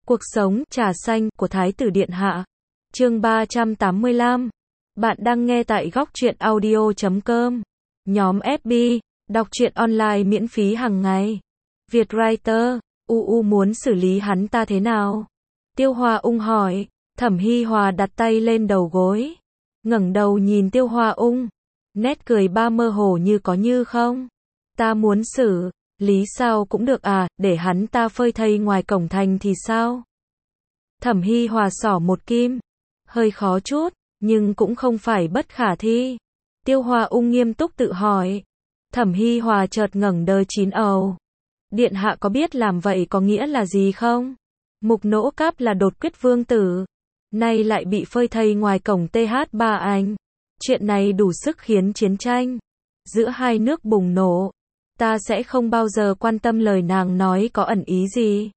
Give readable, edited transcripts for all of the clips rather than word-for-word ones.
Cuộc sống, trà xanh, của Thái tử Điện Hạ. Chương 385. Bạn đang nghe tại góc truyện audio.com. Nhóm FB, đọc truyện online miễn phí hàng ngày. Vietwriter, UU muốn xử lý hắn ta thế nào? Tiêu Hoa Ung hỏi. Thẩm Hi Hòa đặt tay lên đầu gối, ngẩng đầu nhìn Tiêu Hoa Ung, nét cười ba mơ hồ như có như không. Ta muốn xử lý sao cũng được à, để hắn ta phơi thây ngoài cổng thành thì sao? Thẩm Hi Hòa xỏ một kim, hơi khó chút, nhưng cũng không phải bất khả thi. Tiêu Hoa Ung nghiêm túc tự hỏi. Thẩm Hi Hòa chợt ngẩng đờ chín ầu. Điện hạ có biết làm vậy có nghĩa là gì không? Mục Nỗ Cáp là đột quyết vương tử, nay lại bị phơi thây ngoài cổng TH3 Anh. Chuyện này đủ sức khiến chiến tranh giữa hai nước bùng nổ. Ta sẽ không bao giờ quan tâm lời nàng nói có ẩn ý gì.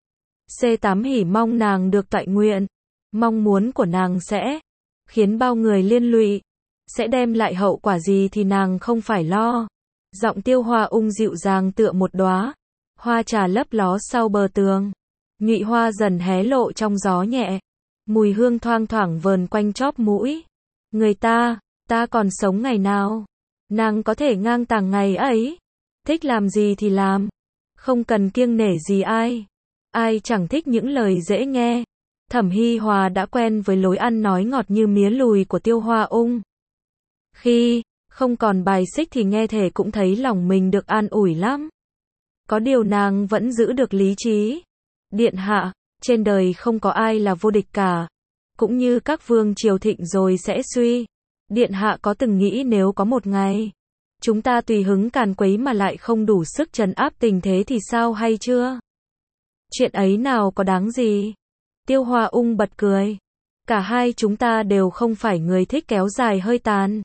C8 hỉ mong nàng được toại nguyện. Mong muốn của nàng sẽ khiến bao người liên lụy, sẽ đem lại hậu quả gì thì nàng không phải lo. Giọng Tiêu Hoa Ung dịu dàng tựa một đóa hoa trà lấp ló sau bờ tường. Nhụy hoa dần hé lộ trong gió nhẹ, mùi hương thoang thoảng vờn quanh chóp mũi. Người ta còn sống ngày nào? Nàng có thể ngang tàng ngày ấy, thích làm gì thì làm, không cần kiêng nể gì ai. Ai chẳng thích những lời dễ nghe. Thẩm Hi Hòa đã quen với lối ăn nói ngọt như mía lùi của Tiêu Hoa Ung. Khi không còn bài xích thì nghe thể cũng thấy lòng mình được an ủi lắm. Có điều nàng vẫn giữ được lý trí. Điện hạ, trên đời không có ai là vô địch cả. Cũng như các vương triều thịnh rồi sẽ suy. Điện hạ có từng nghĩ nếu có một ngày chúng ta tùy hứng càn quấy mà lại không đủ sức trấn áp tình thế thì sao hay chưa? Chuyện ấy nào có đáng gì? Tiêu Hoa Ung bật cười. Cả hai chúng ta đều không phải người thích kéo dài hơi tàn,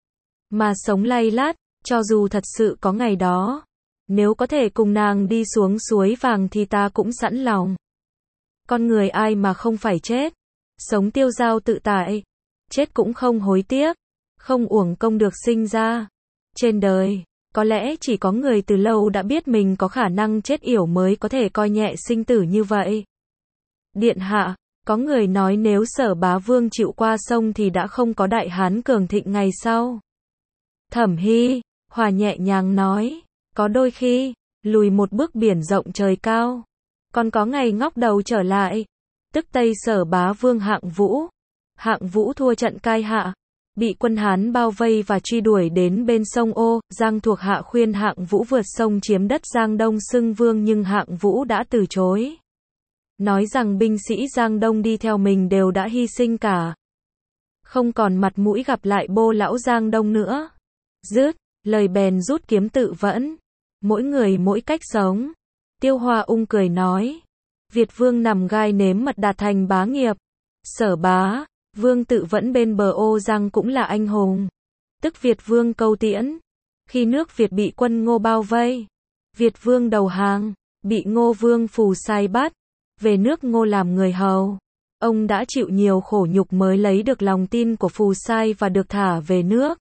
mà sống lay lát. Cho dù thật sự có ngày đó, nếu có thể cùng nàng đi xuống suối vàng thì ta cũng sẵn lòng. Con người ai mà không phải chết. Sống tiêu dao tự tại, chết cũng không hối tiếc, không uổng công được sinh ra. Trên đời, có lẽ chỉ có người từ lâu đã biết mình có khả năng chết yểu mới có thể coi nhẹ sinh tử như vậy. Điện hạ, có người nói nếu Sở Bá Vương chịu qua sông thì đã không có Đại Hán cường thịnh ngày sau. Thẩm Hi Hòa nhẹ nhàng nói, có đôi khi, lùi một bước biển rộng trời cao, còn có ngày ngóc đầu trở lại. Tức Tây Sở Bá Vương Hạng Vũ thua trận Cai Hạ, bị quân Hán bao vây và truy đuổi đến bên sông Ô, Giang thuộc hạ khuyên Hạng Vũ vượt sông chiếm đất Giang Đông xưng vương nhưng Hạng Vũ đã từ chối, nói rằng binh sĩ Giang Đông đi theo mình đều đã hy sinh cả, không còn mặt mũi gặp lại bô lão Giang Đông nữa. Dứt lời bèn rút kiếm tự vẫn. Mỗi người mỗi cách sống. Tiêu Hoa Ung cười nói, Việt Vương nằm gai nếm mật đạt thành bá nghiệp. Sở Bá Vương tự vẫn bên bờ Ô Giang cũng là anh hùng. Tức Việt Vương Câu Tiễn. Khi nước Việt bị quân Ngô bao vây, Việt Vương đầu hàng, bị Ngô Vương Phù Sai bắt, về nước Ngô làm người hầu. Ông đã chịu nhiều khổ nhục mới lấy được lòng tin của Phù Sai và được thả về nước.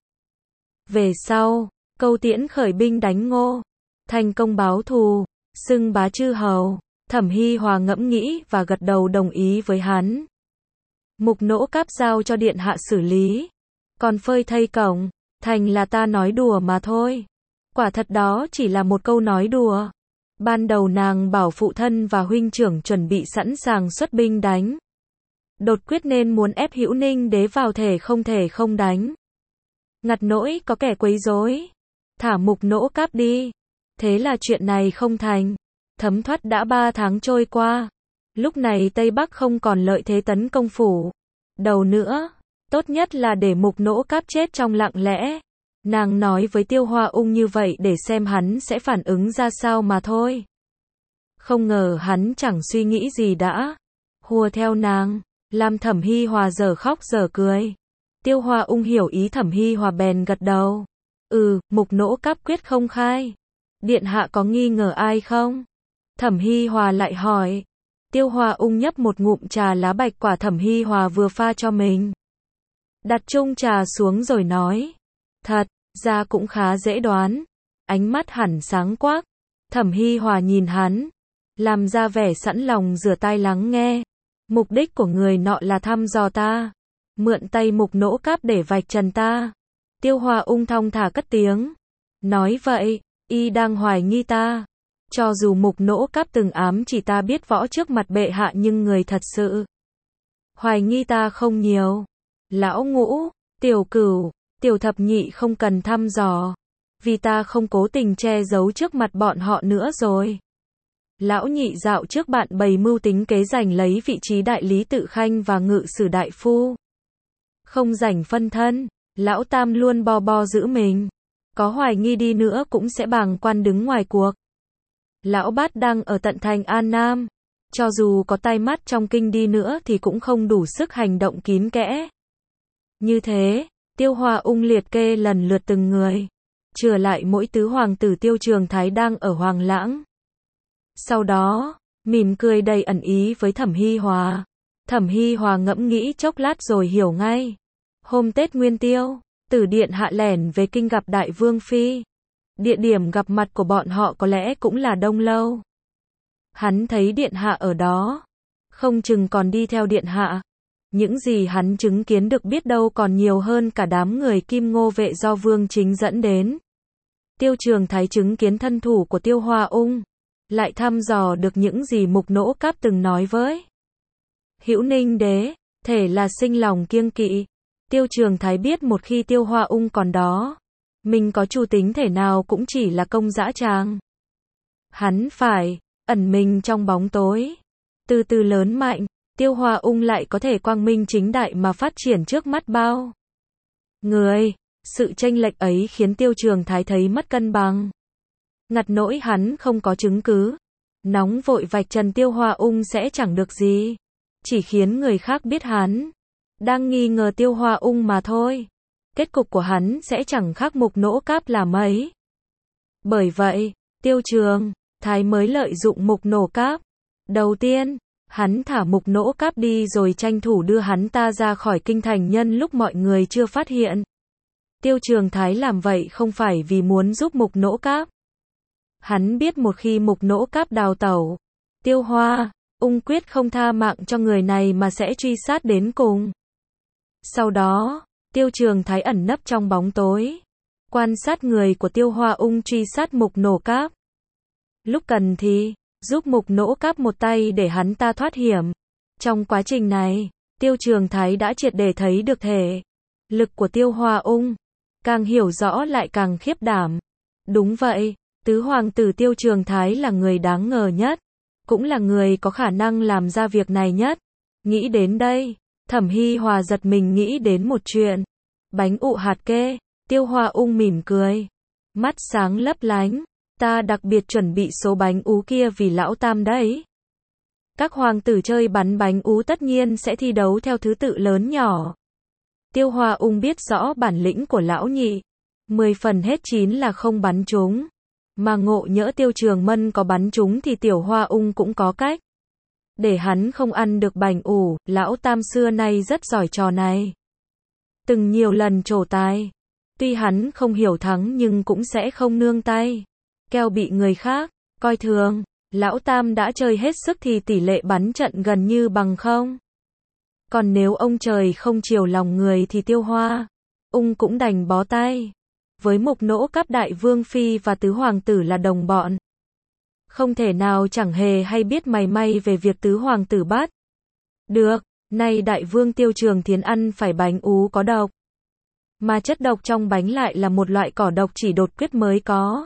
Về sau, Câu Tiễn khởi binh đánh Ngô, thành công báo thù, xưng bá chư hầu. Thẩm Hi Hòa ngẫm nghĩ và gật đầu đồng ý với hắn. Mục Nỗ Cáp giao cho điện hạ xử lý, còn phơi thây cổng thành là ta nói đùa mà thôi. Quả thật đó chỉ là một câu nói đùa. Ban đầu nàng bảo phụ thân và huynh trưởng chuẩn bị sẵn sàng xuất binh đánh đột quyết nên muốn ép Hữu Ninh đế vào thể không đánh. Ngặt nỗi có kẻ quấy rối, thả Mục Nỗ Cáp đi. Thế là chuyện này không thành. Thấm thoát đã 3 tháng trôi qua. Lúc này Tây Bắc không còn lợi thế tấn công phủ đầu nữa. Tốt nhất là để Mục Nỗ Cáp chết trong lặng lẽ. Nàng nói với Tiêu Hoa Ung như vậy để xem hắn sẽ phản ứng ra sao mà thôi. Không ngờ hắn chẳng suy nghĩ gì đã hùa theo nàng, làm Thẩm Hi Hòa dở khóc dở cười. Tiêu Hoa Ung hiểu ý Thẩm Hi Hòa bèn gật đầu. Mục Nỗ Cáp quyết không khai. Điện hạ có nghi ngờ ai không? Thẩm Hi Hòa lại hỏi. Tiêu Hoa Ung nhấp một ngụm trà lá bạch quả Thẩm Hi Hòa vừa pha cho mình, đặt chung trà xuống rồi nói. Thật ra cũng khá dễ đoán. Ánh mắt hẳn sáng quắc. Thẩm Hi Hòa nhìn hắn, làm ra vẻ sẵn lòng rửa tai lắng nghe. Mục đích của người nọ là thăm dò ta, mượn tay Mục Nỗ Cáp để vạch trần ta. Tiêu Hoa Ung thong thả cất tiếng. Nói vậy, y đang hoài nghi ta. Cho dù Mục Nỗ Cáp từng ám chỉ ta biết võ trước mặt bệ hạ nhưng người thật sự hoài nghi ta không nhiều. Lão Ngũ, Tiểu Cửu, Tiểu Thập Nhị không cần thăm dò, vì ta không cố tình che giấu trước mặt bọn họ nữa rồi. Lão Nhị dạo trước bạn bày mưu tính kế giành lấy vị trí đại lý tự khanh và ngự sử đại phu. Không rảnh phân thân, Lão Tam luôn bo bo giữ mình. Có hoài nghi đi nữa cũng sẽ bàng quan đứng ngoài cuộc. Lão Bát đang ở tận thành An Nam. Cho dù có tai mắt trong kinh đi nữa thì cũng không đủ sức hành động kín kẽ. Như thế, Tiêu Hoa Ung liệt kê lần lượt từng người. Chừa lại mỗi tứ hoàng tử Tiêu Trường Thái đang ở Hoàng Lãng. Sau đó, mỉm cười đầy ẩn ý với Thẩm Hi Hòa. Thẩm Hi Hòa ngẫm nghĩ chốc lát rồi hiểu ngay. Hôm Tết Nguyên Tiêu, Tử Điện Hạ lẻn về kinh gặp Đại Vương Phi. Địa điểm gặp mặt của bọn họ có lẽ cũng là Đông Lâu. Hắn thấy Điện Hạ ở đó, không chừng còn đi theo Điện Hạ. Những gì hắn chứng kiến được biết đâu còn nhiều hơn cả đám người Kim Ngô vệ do Vương Chính dẫn đến. Tiêu Trường Thái chứng kiến thân thủ của Tiêu Hoa Ung, lại thăm dò được những gì Mục Nỗ Cáp từng nói với Hữu Ninh Đế, thể là sinh lòng kiêng kỵ. Tiêu Trường Thái biết một khi Tiêu Hoa Ung còn đó, mình có chủ tính thể nào cũng chỉ là công dã tràng. Hắn phải ẩn mình trong bóng tối, từ từ lớn mạnh, Tiêu Hoa Ung lại có thể quang minh chính đại mà phát triển trước mắt bao người. Sự chênh lệch ấy khiến Tiêu Trường Thái thấy mất cân bằng. Ngặt nỗi hắn không có chứng cứ, nóng vội vạch trần Tiêu Hoa Ung sẽ chẳng được gì, chỉ khiến người khác biết hắn đang nghi ngờ Tiêu Hoa Ung mà thôi. Kết cục của hắn sẽ chẳng khác Mục Nỗ Cáp là mấy. Bởi vậy, Tiêu Trường Thái mới lợi dụng Mục Nỗ Cáp. Đầu tiên, hắn thả Mục Nỗ Cáp đi rồi tranh thủ đưa hắn ta ra khỏi kinh thành nhân lúc mọi người chưa phát hiện. Tiêu Trường Thái làm vậy không phải vì muốn giúp Mục Nỗ Cáp. Hắn biết một khi Mục Nỗ Cáp đào tẩu, Tiêu Hoa Ung quyết không tha mạng cho người này mà sẽ truy sát đến cùng. Sau đó, Tiêu Trường Thái ẩn nấp trong bóng tối, quan sát người của Tiêu Hoa Ung truy sát Mục Nỗ Cáp. Lúc cần thì giúp Mục Nỗ Cáp một tay để hắn ta thoát hiểm. Trong quá trình này, Tiêu Trường Thái đã triệt để thấy được thể lực của Tiêu Hoa Ung, càng hiểu rõ lại càng khiếp đảm. Đúng vậy, tứ hoàng tử Tiêu Trường Thái là người đáng ngờ nhất, cũng là người có khả năng làm ra việc này nhất. Nghĩ đến đây, Thẩm Hi Hòa giật mình nghĩ đến một chuyện. Bánh ụ hạt kê. Tiêu Hoa Ung mỉm cười, mắt sáng lấp lánh. Ta đặc biệt chuẩn bị số bánh ú kia vì Lão Tam đấy. Các hoàng tử chơi bắn bánh ú tất nhiên sẽ thi đấu theo thứ tự lớn nhỏ. Tiêu Hoa Ung biết rõ bản lĩnh của Lão Nhị, 10 phần hết 9 là không bắn trúng. Mà ngộ nhỡ Tiêu Trường Mân có bắn trúng thì Tiểu Hoa Ung cũng có cách để hắn không ăn được bánh ủ. Lão Tam xưa nay rất giỏi trò này, từng nhiều lần trổ tài. Tuy hắn không hiểu thắng nhưng cũng sẽ không nương tay kẻo bị người khác coi thường. Lão Tam đã chơi hết sức thì tỷ lệ bắn trận gần như bằng không. Còn nếu ông trời không chiều lòng người thì Tiêu Hoa Ung cũng đành bó tay. Với Mục Nỗ Cáp Đại Vương Phi và tứ hoàng tử là đồng bọn, không thể nào chẳng hề hay biết mày may về việc tứ hoàng tử bắt được. Nay Đại Vương Tiêu Trường Thiến ăn phải bánh ú có độc, mà chất độc trong bánh lại là một loại cỏ độc chỉ đột quyết mới có.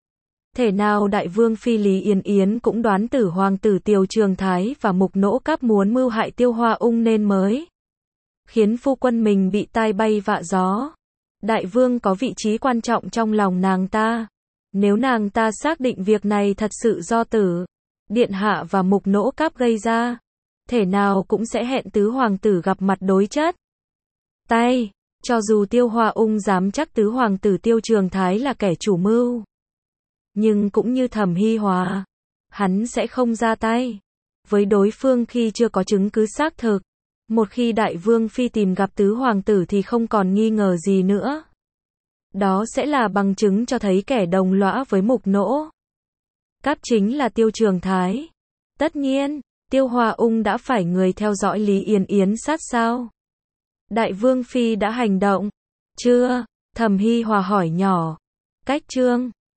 Thể nào Đại Vương Phi Lý Yến Yến cũng đoán tử hoàng tử Tiêu Trường Thái và Mục Nỗ Cáp muốn mưu hại Tiêu Hoa Ung nên mới khiến phu quân mình bị tai bay vạ gió. Đại Vương có vị trí quan trọng trong lòng nàng ta. Nếu nàng ta xác định việc này thật sự do Tử Điện Hạ và Mục Nỗ Cáp gây ra, thể nào cũng sẽ hẹn tứ hoàng tử gặp mặt đối chất tay. Cho dù Tiêu Hoa Ung dám chắc tứ hoàng tử Tiêu Trường Thái là kẻ chủ mưu, nhưng cũng như Thẩm Hi Hòa, hắn sẽ không ra tay với đối phương khi chưa có chứng cứ xác thực. Một khi Đại Vương Phi tìm gặp tứ hoàng tử thì không còn nghi ngờ gì nữa. Đó sẽ là bằng chứng cho thấy kẻ đồng lõa với Mục Nỗ Cáp chính là Tiêu Trường Thái. Tất nhiên, Tiêu Hòa Ung đã phải người theo dõi Lý Yến Yến sát sao. Đại Vương Phi đã hành động. Chưa? Thẩm Hi Hòa hỏi nhỏ. Cách Trương